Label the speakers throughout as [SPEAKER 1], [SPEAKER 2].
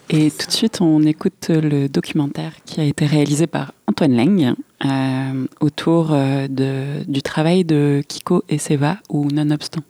[SPEAKER 1] Et tout de suite, on écoute le documentaire qui a été réalisé par Antoine Leng autour du travail de Kiko et Seva, ou Nonobstant.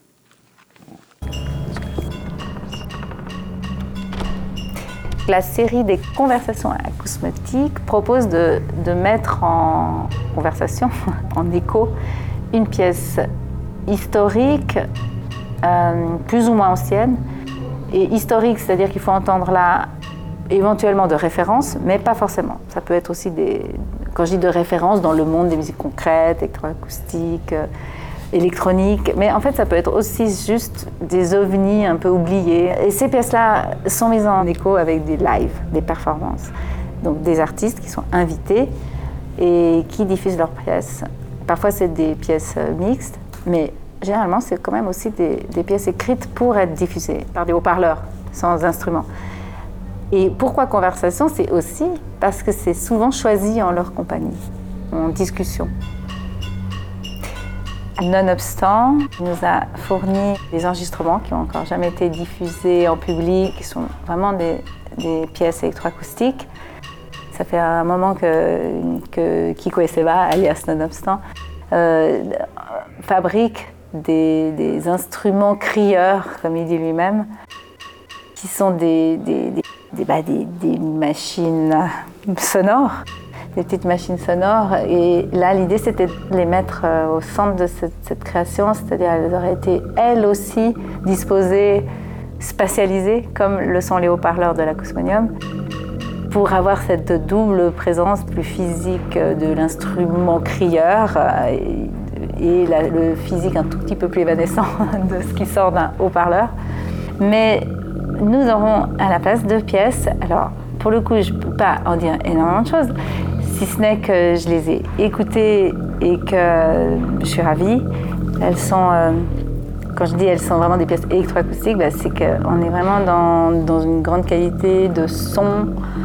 [SPEAKER 2] La série des conversations acousmatiques propose de mettre en conversation, en écho, une pièce historique, plus ou moins ancienne. Et historique, c'est-à-dire qu'il faut entendre là éventuellement de références, mais pas forcément. Ça peut être aussi quand je dis de références, dans le monde des musiques concrètes, électroacoustiques, électroniques, mais en fait ça peut être aussi juste des ovnis un peu oubliés. Et ces pièces-là sont mises en écho avec des lives, des performances. Donc des artistes qui sont invités et qui diffusent leurs pièces. Parfois c'est des pièces mixtes, mais généralement c'est quand même aussi des pièces écrites pour être diffusées par des haut-parleurs, sans instruments. Et pourquoi conversation? C'est aussi parce que c'est souvent choisi en leur compagnie, en discussion. Nonobstant nous a fourni des enregistrements qui n'ont encore jamais été diffusés en public, qui sont vraiment des pièces électroacoustiques. Ça fait un moment que Kiko et Seva, alias Nonobstant, fabriquent des instruments crieurs, comme il dit lui-même, qui sont des machines sonores. Des petites machines sonores, et là l'idée c'était de les mettre au centre de cette création, c'est-à-dire elles auraient été elles aussi disposées, spatialisées, comme le sont les haut-parleurs de l'acousmonium, pour avoir cette double présence plus physique de l'instrument crieur et le physique un tout petit peu plus évanescent de ce qui sort d'un haut-parleur. Mais nous aurons à la place 2 pièces. Alors pour le coup je ne peux pas en dire énormément de choses, si ce n'est que je les ai écoutées et que je suis ravie. Elles sont, quand je dis elles sont vraiment des pièces électroacoustiques, c'est qu'on est vraiment dans une grande qualité de son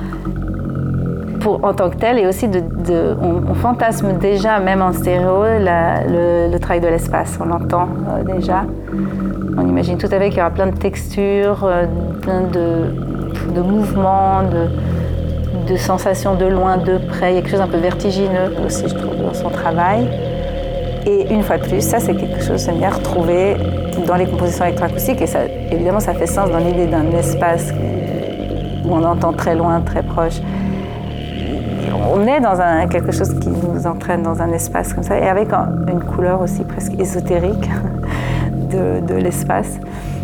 [SPEAKER 2] en tant que tel, et aussi on fantasme déjà, même en stéréo, le travail de l'espace. On l'entend déjà. On imagine tout à fait qu'il y aura plein de textures, plein de mouvements, de sensations de loin, de près. Il y a quelque chose un peu vertigineux aussi, je trouve, dans son travail. Et une fois de plus, ça, c'est quelque chose de bien retrouvé dans les compositions électroacoustiques. Et ça, évidemment, ça fait sens dans l'idée d'un espace où on entend très loin, très proche. On est dans quelque chose qui nous entraîne dans un espace comme ça, et avec une couleur aussi presque ésotérique de l'espace.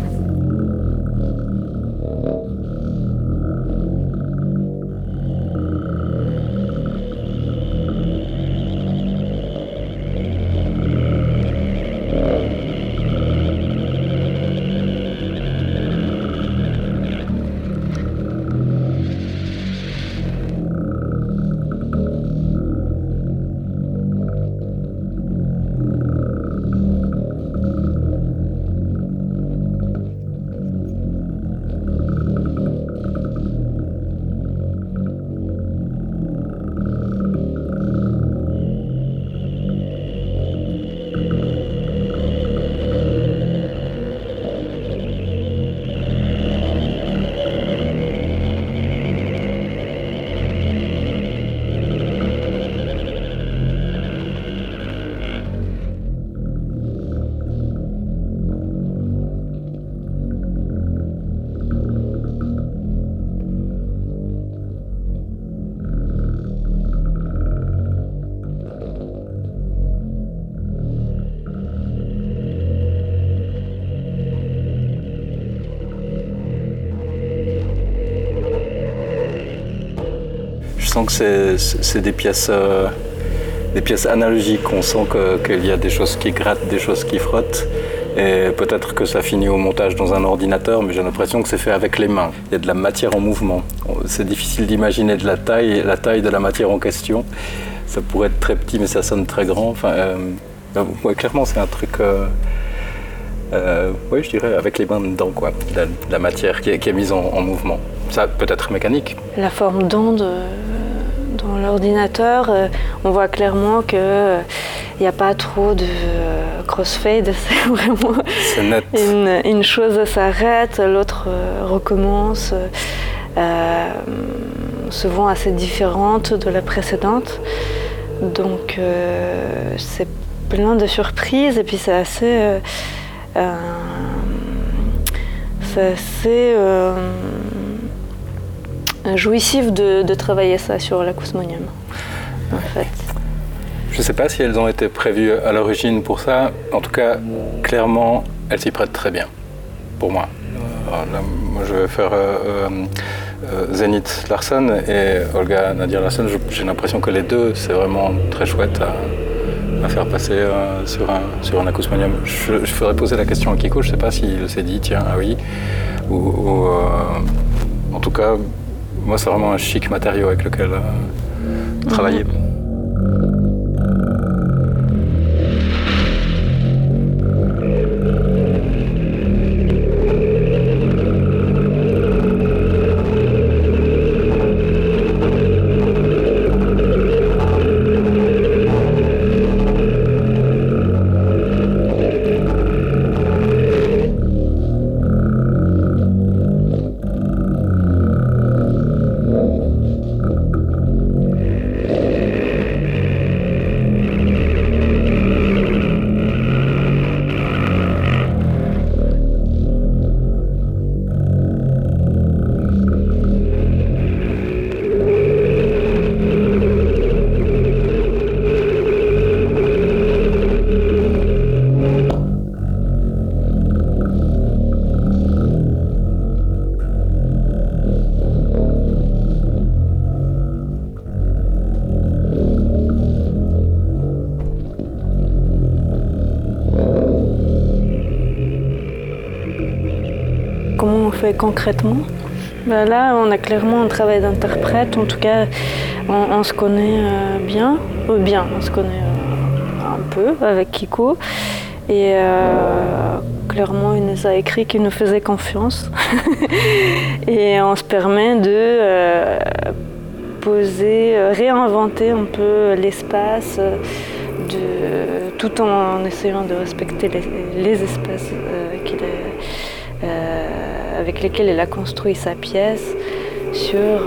[SPEAKER 3] Je sens que c'est des pièces analogiques. On sent qu'il y a des choses qui grattent, des choses qui frottent. Et peut-être que ça finit au montage dans un ordinateur, mais j'ai l'impression que c'est fait avec les mains. Il y a de la matière en mouvement. C'est difficile d'imaginer la taille de la matière en question. Ça pourrait être très petit, mais ça sonne très grand. Enfin, ouais, clairement, c'est un truc... oui, je dirais avec les mains dedans, quoi. La matière qui est mise en mouvement. Ça peut être mécanique.
[SPEAKER 4] La forme d'onde dans l'ordinateur, on voit clairement qu'il n'y a pas trop de crossfade. C'est vraiment
[SPEAKER 3] c'est net.
[SPEAKER 4] Une chose s'arrête, l'autre recommence. souvent assez différente de la précédente. Donc c'est plein de surprises et puis c'est assez jouissif de travailler ça sur l'acousmonium, en fait.
[SPEAKER 3] Je ne sais pas si elles ont été prévues à l'origine pour ça. En tout cas, clairement, elles s'y prêtent très bien, pour moi. Là, moi, je vais faire Zénith Larsson et Olga Nadir Larsson. J'ai l'impression que les deux, c'est vraiment très chouette à faire passer sur un acousmonium. Je ferais poser la question à Kiko, je ne sais pas s'il s'est dit, tiens, ah oui. En tout cas, moi, c'est vraiment un chic matériau avec lequel travailler.
[SPEAKER 4] Comment on fait concrètement? Ben là, on a clairement un travail d'interprète. En tout cas, on se connaît bien. On se connaît un peu avec Kiko. Et clairement, il nous a écrit qu'il nous faisait confiance. Et on se permet de réinventer un peu l'espace, tout en essayant de respecter les espaces avec lesquels il a construit sa pièce sur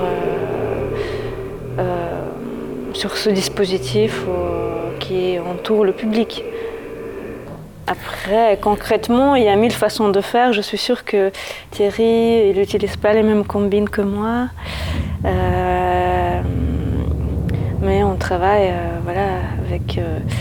[SPEAKER 4] ce dispositif qui entoure le public. Après, concrètement, il y a 1000 façons de faire. Je suis sûre que Thierry, il n'utilise pas les mêmes combines que moi. Mais on travaille avec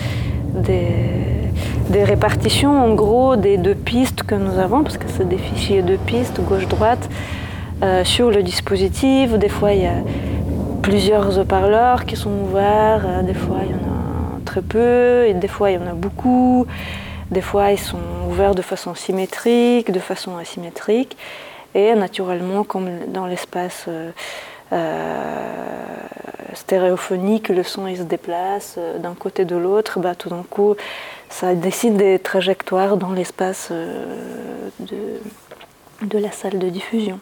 [SPEAKER 4] des répartitions, en gros, des 2 pistes que nous avons, parce que c'est des fichiers 2 pistes, gauche-droite, sur le dispositif. Des fois, il y a plusieurs haut-parleurs qui sont ouverts. Des fois, il y en a très peu, et des fois, il y en a beaucoup. Des fois, ils sont ouverts de façon symétrique, de façon asymétrique. Et naturellement, comme dans l'espace stéréophonique, le son il se déplace d'un côté de l'autre, tout d'un coup, ça décide des trajectoires dans l'espace de la salle de diffusion.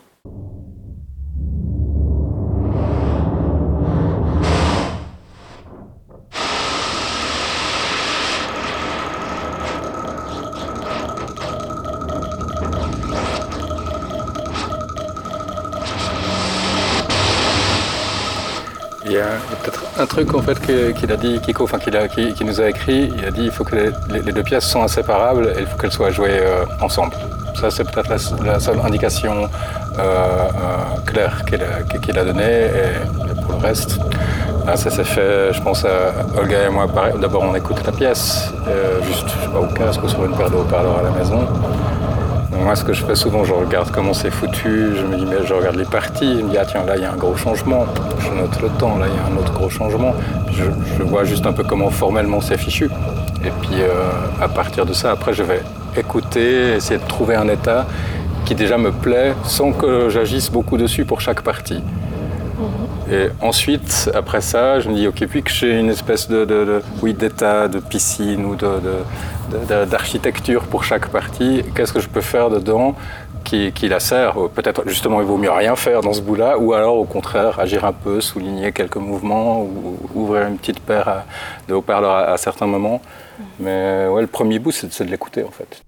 [SPEAKER 3] Il y a peut-être un truc en fait qu'il a dit, Kiko, qui nous a écrit, il a dit il faut que les 2 pièces soient inséparables et il faut qu'elles soient jouées ensemble. Ça c'est peut-être la seule indication claire qu'il a donnée et pour le reste, ça s'est fait, je pense à Olga et moi, pareil. D'abord on écoute la pièce, juste je sais pas, au casque ou sur une paire de haut-parleurs à la maison. Moi, ce que je fais souvent, je regarde comment c'est foutu, je me dis, mais je regarde les parties, je me dis, ah tiens, là, il y a un gros changement, je note le temps, là, il y a un autre gros changement. Je vois juste un peu comment formellement c'est fichu. Et puis, à partir de ça, après, je vais écouter, essayer de trouver un état qui déjà me plaît, sans que j'agisse beaucoup dessus pour chaque partie. Et ensuite, après ça, je me dis, ok, puis que j'ai une espèce d'état, de piscine ou d'architecture pour chaque partie, qu'est-ce que je peux faire dedans qui la sert? Peut-être justement il vaut mieux rien faire dans ce bout-là, ou alors au contraire agir un peu, souligner quelques mouvements, ou ouvrir une petite paire de haut-parleurs à certains moments. Mais ouais, le premier bout, c'est de l'écouter en fait.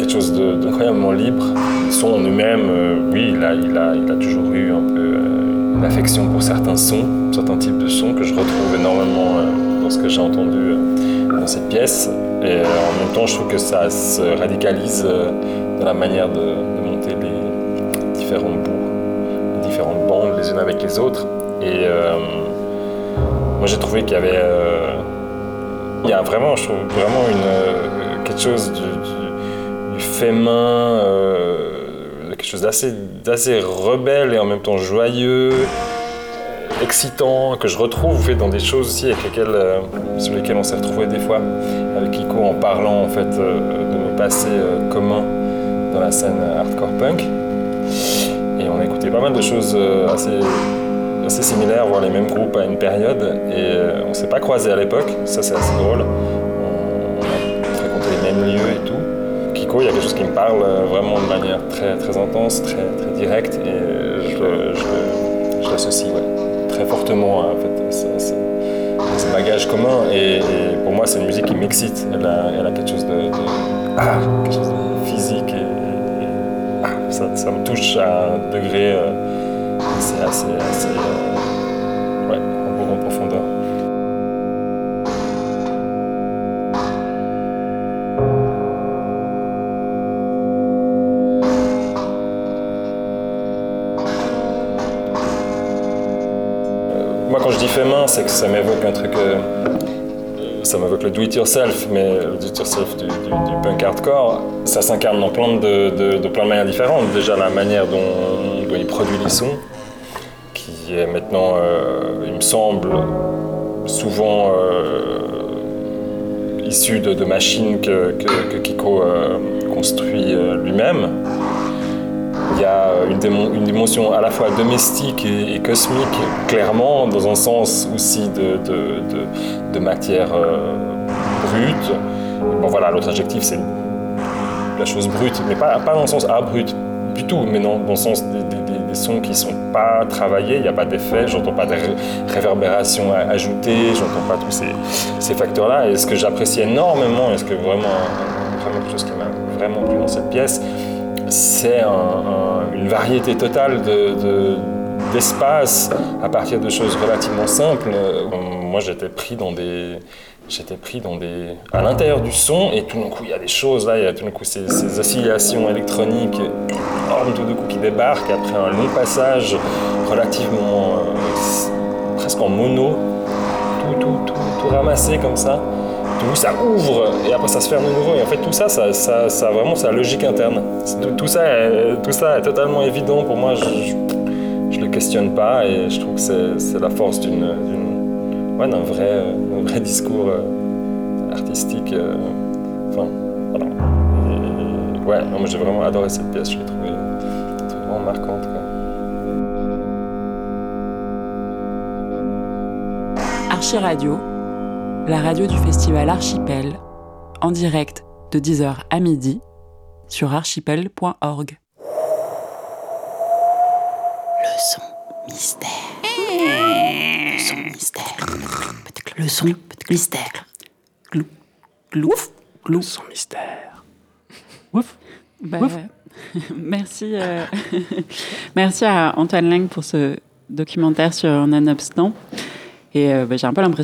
[SPEAKER 5] quelque chose d'incroyablement libre. Le son en eux-mêmes, oui, il a toujours eu un peu une affection pour certains sons, certains types de sons que je retrouve énormément dans ce que j'ai entendu dans cette pièce. Et en même temps, je trouve que ça se radicalise dans la manière de monter les différents bouts, les différentes bandes les unes avec les autres. Et moi, j'ai trouvé qu'il y avait... il y a vraiment, je trouve, vraiment quelque chose du fait main, quelque chose d'assez rebelle et en même temps joyeux, excitant, que je retrouve en fait, dans des choses aussi sur lesquelles on s'est retrouvés des fois avec Kiko en parlant en fait, de nos passés communs dans la scène hardcore punk. Et on a écouté pas mal de choses assez similaires, voire les mêmes groupes à une période, et on s'est pas croisés à l'époque, ça c'est assez drôle. On a fréquenté les mêmes lieux et tout. Kiko, il y a quelque chose qui me parle vraiment de manière très, très intense, très, très directe, et je l'associe très fortement en fait, ces bagages communs, et pour moi c'est une musique qui m'excite. Elle a quelque chose quelque chose de physique, et ça me touche à un degré assez en profondeur. Moi, quand je dis fait main, c'est que ça m'évoque un truc. Ça m'évoque le do-it-yourself, mais le do-it-yourself du punk hardcore, ça s'incarne dans plein de manières différentes. Déjà, la manière dont il produit les sons, qui est maintenant, il me semble, souvent issu de machines que Kiko construit lui-même. Il y a une dimension à la fois domestique et cosmique, clairement, dans un sens aussi de matière brute. Bon voilà, l'autre adjectif c'est la chose brute, mais pas dans le sens brut du tout, mais dans le sens des sons qui ne sont pas travaillés, il n'y a pas d'effet, j'entends pas de réverbération ajoutée, j'entends pas tous ces facteurs-là. Et ce que j'apprécie énormément, et ce que vraiment quelque chose qui m'a vraiment plu dans cette pièce, c'est une variété totale d'espace à partir de choses relativement simples. Moi, j'étais pris à l'intérieur du son, et tout d'un coup, il y a des choses là, il y a tout d'un coup ces oscillations électroniques énormes tout d'un coup qui débarquent après un long passage relativement presque en mono, tout ramassé comme ça. Tout ça ouvre et après ça se ferme de nouveau, et en fait tout ça vraiment sa logique interne. Tout ça est totalement évident pour moi, je le questionne pas, et je trouve que c'est la force d'un vrai discours artistique. Voilà. Moi j'ai vraiment adoré cette pièce, je l'ai trouvée vraiment marquante, quoi.
[SPEAKER 1] Archi Radio, la radio du festival Archipel, en direct de 10h à midi sur archipel.org. Le son mystère. Le son mystère. Le son mystère. Glou. Glou. Glou. Le son mystère. Ouf. Ouf. Merci, merci à Antoine Leng pour ce documentaire sur Nonobstant. Et j'ai un peu l'impression